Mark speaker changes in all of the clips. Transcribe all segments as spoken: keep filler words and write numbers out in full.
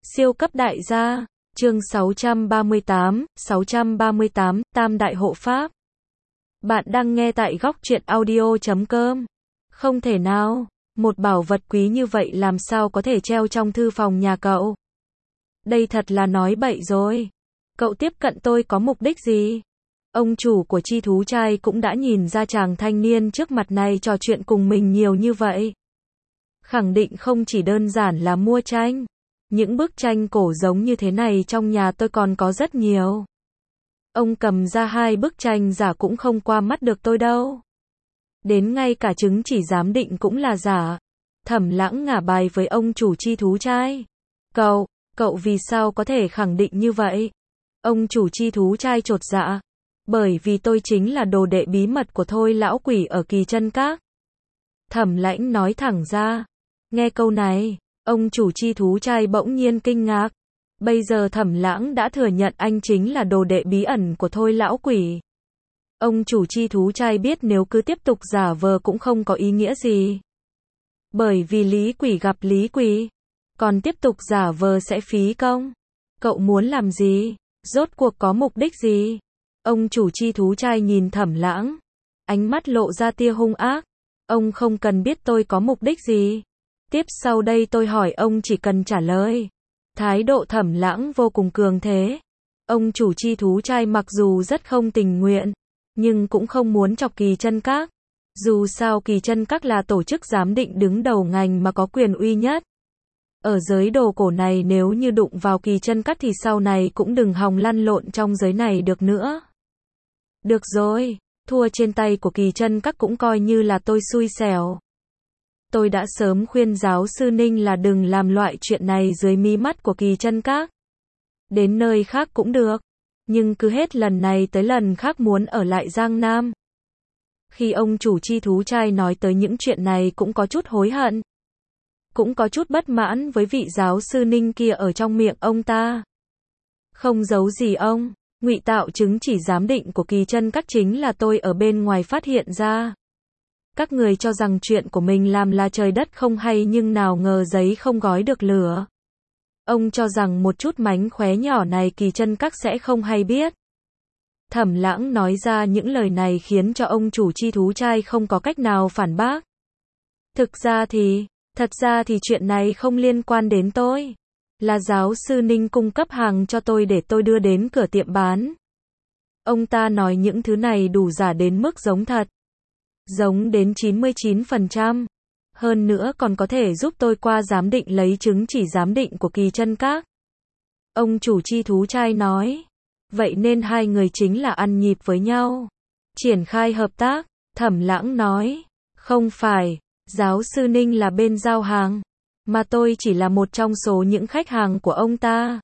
Speaker 1: Siêu cấp đại gia, chương sáu trăm ba mươi tám, sáu trăm ba mươi tám, Tam Đại Hộ Pháp. Bạn đang nghe tại góc truyện audio chấm com. Không thể nào, một bảo vật quý như vậy làm sao có thể treo trong thư phòng nhà cậu? Đây thật là nói bậy rồi. Cậu tiếp cận tôi có mục đích gì? Ông chủ của Chi Thú Trai cũng đã nhìn ra chàng thanh niên trước mặt này trò chuyện cùng mình nhiều như vậy. Khẳng định không chỉ đơn giản là mua tranh. Những bức tranh cổ giống như thế này trong nhà tôi còn có rất nhiều. Ông cầm ra hai bức tranh giả cũng không qua mắt được tôi đâu. Đến ngay cả chứng chỉ giám định cũng là giả. Thẩm Lãng ngả bài với ông chủ Chi Thú Trai. Cậu, cậu vì sao có thể khẳng định như vậy? Ông chủ Chi Thú Trai chột dạ. Bởi vì tôi chính là đồ đệ bí mật của Thôi lão quỷ ở Kỳ Chân Các. Thẩm Lãnh nói thẳng ra. Nghe câu này, ông chủ Chi Thú Trai bỗng nhiên kinh ngạc. Bây giờ Thẩm Lãng đã thừa nhận anh chính là đồ đệ bí ẩn của Thôi lão quỷ. Ông chủ Chi Thú Trai biết nếu cứ tiếp tục giả vờ cũng không có ý nghĩa gì. Bởi vì Lý Quỷ gặp Lý Quỷ, còn tiếp tục giả vờ sẽ phí công. Cậu muốn làm gì? Rốt cuộc có mục đích gì? Ông chủ Chi Thú Trai nhìn Thẩm Lãng, ánh mắt lộ ra tia hung ác. Ông không cần biết tôi có mục đích gì. Tiếp sau đây tôi hỏi ông chỉ cần trả lời. Thái độ Thẩm Lãng vô cùng cường thế. Ông chủ Chi Thú Trai mặc dù rất không tình nguyện, nhưng cũng không muốn chọc Kỳ Chân Các. Dù sao Kỳ Chân Các là tổ chức giám định đứng đầu ngành mà có quyền uy nhất. Ở giới đồ cổ này nếu như đụng vào Kỳ Chân Các thì sau này cũng đừng hòng lăn lộn trong giới này được nữa. Được rồi, thua trên tay của Kỳ Chân Các cũng coi như là tôi xui xẻo. Tôi đã sớm khuyên giáo sư Ninh là đừng làm loại chuyện này dưới mí mắt của Kỳ Chân Các. Đến nơi khác cũng được, nhưng cứ hết lần này tới lần khác muốn ở lại Giang Nam. Khi ông chủ Chi Thú Trai nói tới những chuyện này cũng có chút hối hận. Cũng có chút bất mãn với vị giáo sư Ninh kia ở trong miệng ông ta. Không giấu gì ông, ngụy tạo chứng chỉ giám định của Kỳ Chân Các chính là tôi ở bên ngoài phát hiện ra. Các người cho rằng chuyện của mình làm là trời đất không hay nhưng nào ngờ giấy không gói được lửa. Ông cho rằng một chút mánh khóe nhỏ này Kỳ Chân Các sẽ không hay biết. Thẩm Lãng nói ra những lời này khiến cho ông chủ Chi Thú Trai không có cách nào phản bác. Thực ra thì, thật ra thì chuyện này không liên quan đến tôi. Là giáo sư Ninh cung cấp hàng cho tôi để tôi đưa đến cửa tiệm bán. Ông ta nói những thứ này đủ giả đến mức giống thật. Giống đến chín mươi chín phần trăm. Hơn nữa còn có thể giúp tôi qua giám định lấy chứng chỉ giám định của Kỳ Chân Các. Ông chủ Chi Thú Trai nói. Vậy nên hai người chính là ăn nhịp với nhau. Triển khai hợp tác. Thẩm Lãng nói. Không phải, giáo sư Ninh là bên giao hàng, mà tôi chỉ là một trong số những khách hàng của ông ta.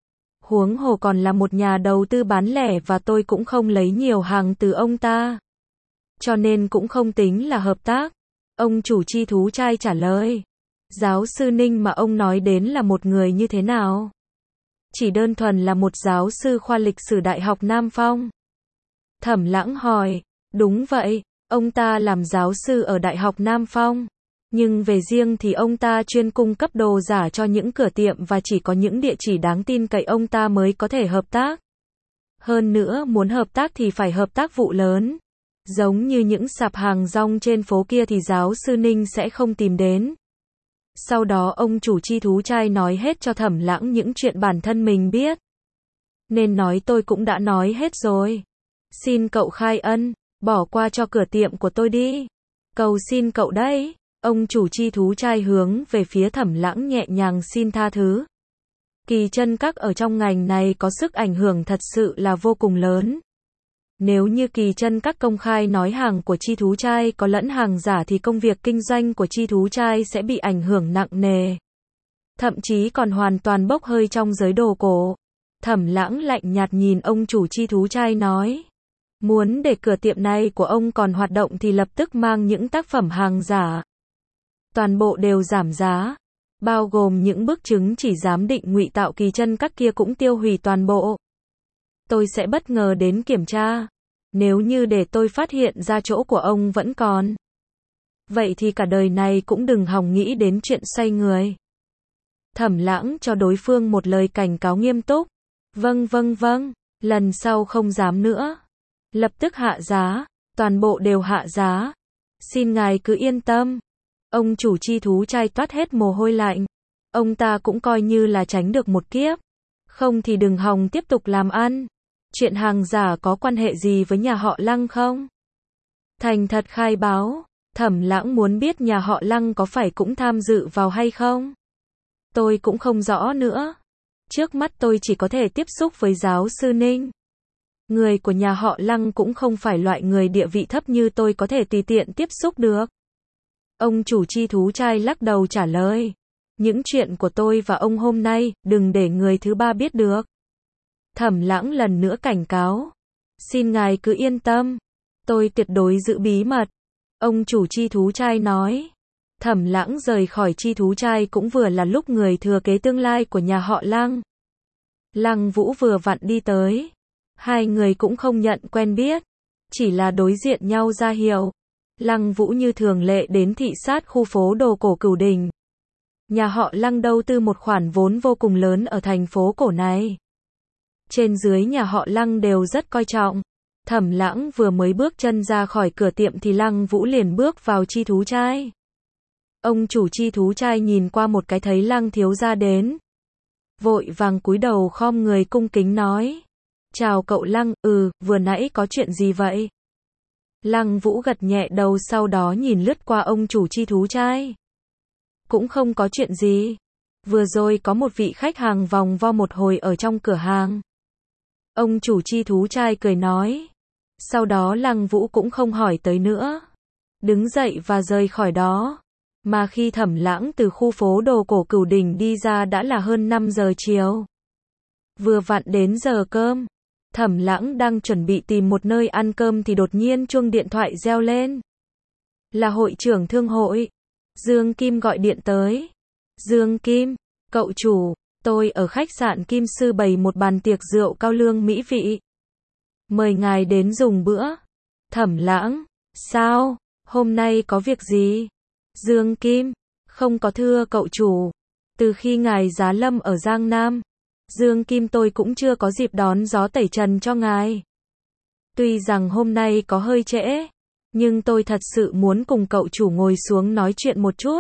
Speaker 1: Huống hồ còn là một nhà đầu tư bán lẻ và tôi cũng không lấy nhiều hàng từ ông ta. Cho nên cũng không tính là hợp tác. Ông chủ Chi Thú Trai trả lời. Giáo sư Ninh mà ông nói đến là một người như thế nào? Chỉ đơn thuần là một giáo sư khoa lịch sử Đại học Nam Phong. Thẩm Lãng hỏi. Đúng vậy, ông ta làm giáo sư ở Đại học Nam Phong. Nhưng về riêng thì ông ta chuyên cung cấp đồ giả cho những cửa tiệm và chỉ có những địa chỉ đáng tin cậy ông ta mới có thể hợp tác. Hơn nữa muốn hợp tác thì phải hợp tác vụ lớn. Giống như những sạp hàng rong trên phố kia thì giáo sư Ninh sẽ không tìm đến. Sau đó ông chủ Chi Thú Trai nói hết cho Thẩm Lãng những chuyện bản thân mình biết. Nên nói tôi cũng đã nói hết rồi. Xin cậu khai ân, bỏ qua cho cửa tiệm của tôi đi. Cầu xin cậu đấy. Ông chủ Chi Thú Trai hướng về phía Thẩm Lãng nhẹ nhàng xin tha thứ. Kỳ Chân Các ở trong ngành này có sức ảnh hưởng thật sự là vô cùng lớn. Nếu như Kỳ Chân Các công khai nói hàng của Chi Thú Trai có lẫn hàng giả thì công việc kinh doanh của Chi Thú Trai sẽ bị ảnh hưởng nặng nề. Thậm chí còn hoàn toàn bốc hơi trong giới đồ cổ. Thẩm Lãng lạnh nhạt nhìn ông chủ Chi Thú Trai nói. Muốn để cửa tiệm này của ông còn hoạt động thì lập tức mang những tác phẩm hàng giả. Toàn bộ đều giảm giá. Bao gồm những bức chứng chỉ giám định ngụy tạo Kỳ Chân Các kia cũng tiêu hủy toàn bộ. Tôi sẽ bất ngờ đến kiểm tra. Nếu như để tôi phát hiện ra chỗ của ông vẫn còn, vậy thì cả đời này cũng đừng hòng nghĩ đến chuyện xoay người. Thẩm Lãng cho đối phương một lời cảnh cáo nghiêm túc. Vâng vâng vâng, lần sau không dám nữa. Lập tức hạ giá, toàn bộ đều hạ giá. Xin ngài cứ yên tâm. Ông chủ chi thú trai toát hết mồ hôi lạnh. Ông ta cũng coi như là tránh được một kiếp. Không thì đừng hòng tiếp tục làm ăn. Chuyện hàng giả có quan hệ gì với nhà họ Lăng không? Thành thật khai báo, Thẩm Lãng muốn biết nhà họ Lăng có phải cũng tham dự vào hay không? Tôi cũng không rõ nữa. Trước mắt tôi chỉ có thể tiếp xúc với giáo sư Ninh. Người của nhà họ Lăng cũng không phải loại người địa vị thấp như tôi có thể tùy tiện tiếp xúc được. Ông chủ chi thú trai lắc đầu trả lời. Những chuyện của tôi và ông hôm nay, đừng để người thứ ba biết được. Thẩm Lãng lần nữa cảnh cáo. Xin ngài cứ yên tâm. Tôi tuyệt đối giữ bí mật. Ông chủ chi thú trai nói. Thẩm Lãng rời khỏi chi thú trai cũng vừa là lúc người thừa kế tương lai của nhà họ Lăng. Lăng Vũ vừa vặn đi tới. Hai người cũng không nhận quen biết. Chỉ là đối diện nhau ra hiệu. Lăng Vũ như thường lệ đến thị sát khu phố đồ cổ Cửu Đình. Nhà họ Lăng đầu tư một khoản vốn vô cùng lớn ở thành phố cổ này. Trên dưới nhà họ Lăng đều rất coi trọng. Thẩm Lãng vừa mới bước chân ra khỏi cửa tiệm thì Lăng Vũ liền bước vào chi thú trai. Ông chủ chi thú trai nhìn qua một cái thấy Lăng thiếu gia đến. Vội vàng cúi đầu khom người cung kính nói. Chào cậu Lăng, ừ, vừa nãy có chuyện gì vậy? Lăng Vũ gật nhẹ đầu sau đó nhìn lướt qua ông chủ chi thú trai. Cũng không có chuyện gì. Vừa rồi có một vị khách hàng vòng vo một hồi ở trong cửa hàng. Ông chủ chi thú trai cười nói. Sau đó Lăng Vũ cũng không hỏi tới nữa. Đứng dậy và rời khỏi đó. Mà khi Thẩm Lãng từ khu phố đồ cổ Cửu Đình đi ra đã là hơn năm giờ chiều. Vừa vặn đến giờ cơm. Thẩm Lãng đang chuẩn bị tìm một nơi ăn cơm thì đột nhiên chuông điện thoại reo lên. Là hội trưởng thương hội. Dương Kim gọi điện tới. Dương Kim, cậu chủ, tôi ở khách sạn Kim Sư bày một bàn tiệc rượu cao lương mỹ vị. Mời ngài đến dùng bữa. Thẩm Lãng, sao, hôm nay có việc gì? Dương Kim, không có thưa cậu chủ. Từ khi ngài giá lâm ở Giang Nam, Dương Kim tôi cũng chưa có dịp đón gió tẩy trần cho ngài. Tuy rằng hôm nay có hơi trễ, nhưng tôi thật sự muốn cùng cậu chủ ngồi xuống nói chuyện một chút.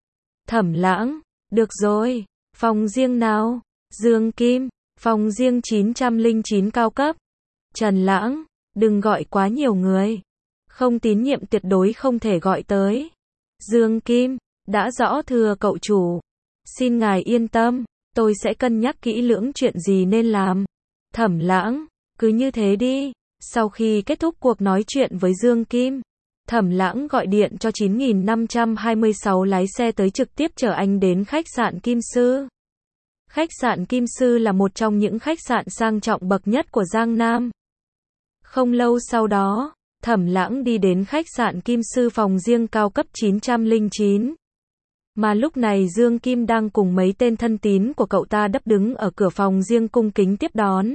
Speaker 1: Thẩm Lãng, được rồi, phòng riêng nào? Dương Kim, phòng riêng chín trăm lẻ chín cao cấp. Trần Lãng, đừng gọi quá nhiều người. Không tín nhiệm tuyệt đối không thể gọi tới. Dương Kim, đã rõ thưa cậu chủ. Xin ngài yên tâm, tôi sẽ cân nhắc kỹ lưỡng chuyện gì nên làm. Thẩm Lãng, cứ như thế đi. Sau khi kết thúc cuộc nói chuyện với Dương Kim, Thẩm Lãng gọi điện cho chín nghìn năm trăm hai mươi sáu lái xe tới trực tiếp chở anh đến khách sạn Kim Sư. Khách sạn Kim Sư là một trong những khách sạn sang trọng bậc nhất của Giang Nam. Không lâu sau đó, Thẩm Lãng đi đến khách sạn Kim Sư phòng riêng cao cấp chín trăm lẻ chín. Mà lúc này Dương Kim đang cùng mấy tên thân tín của cậu ta đấp đứng ở cửa phòng riêng cung kính tiếp đón.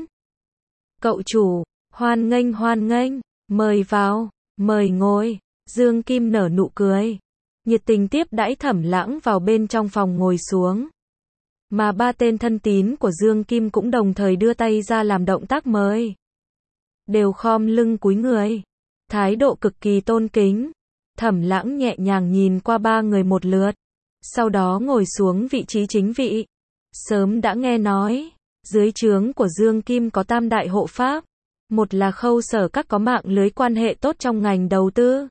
Speaker 1: Cậu chủ, hoan nghênh hoan nghênh, mời vào, mời ngồi. Dương Kim nở nụ cười, nhiệt tình tiếp đãi Thẩm Lãng vào bên trong phòng ngồi xuống. Mà ba tên thân tín của Dương Kim cũng đồng thời đưa tay ra làm động tác mời. Đều khom lưng cúi người, thái độ cực kỳ tôn kính. Thẩm Lãng nhẹ nhàng nhìn qua ba người một lượt, sau đó ngồi xuống vị trí chính vị. Sớm đã nghe nói, dưới trướng của Dương Kim có tam đại hộ pháp. Một là Khâu Sở Các có mạng lưới quan hệ tốt trong ngành đầu tư.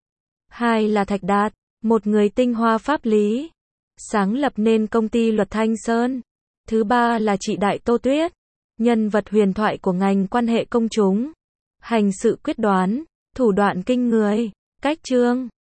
Speaker 1: Hai là Thạch Đạt, một người tinh hoa pháp lý, sáng lập nên công ty luật Thanh Sơn. Thứ ba là chị Đại Tô Tuyết, nhân vật huyền thoại của ngành quan hệ công chúng. Hành sự quyết đoán, thủ đoạn kinh người, cách chương,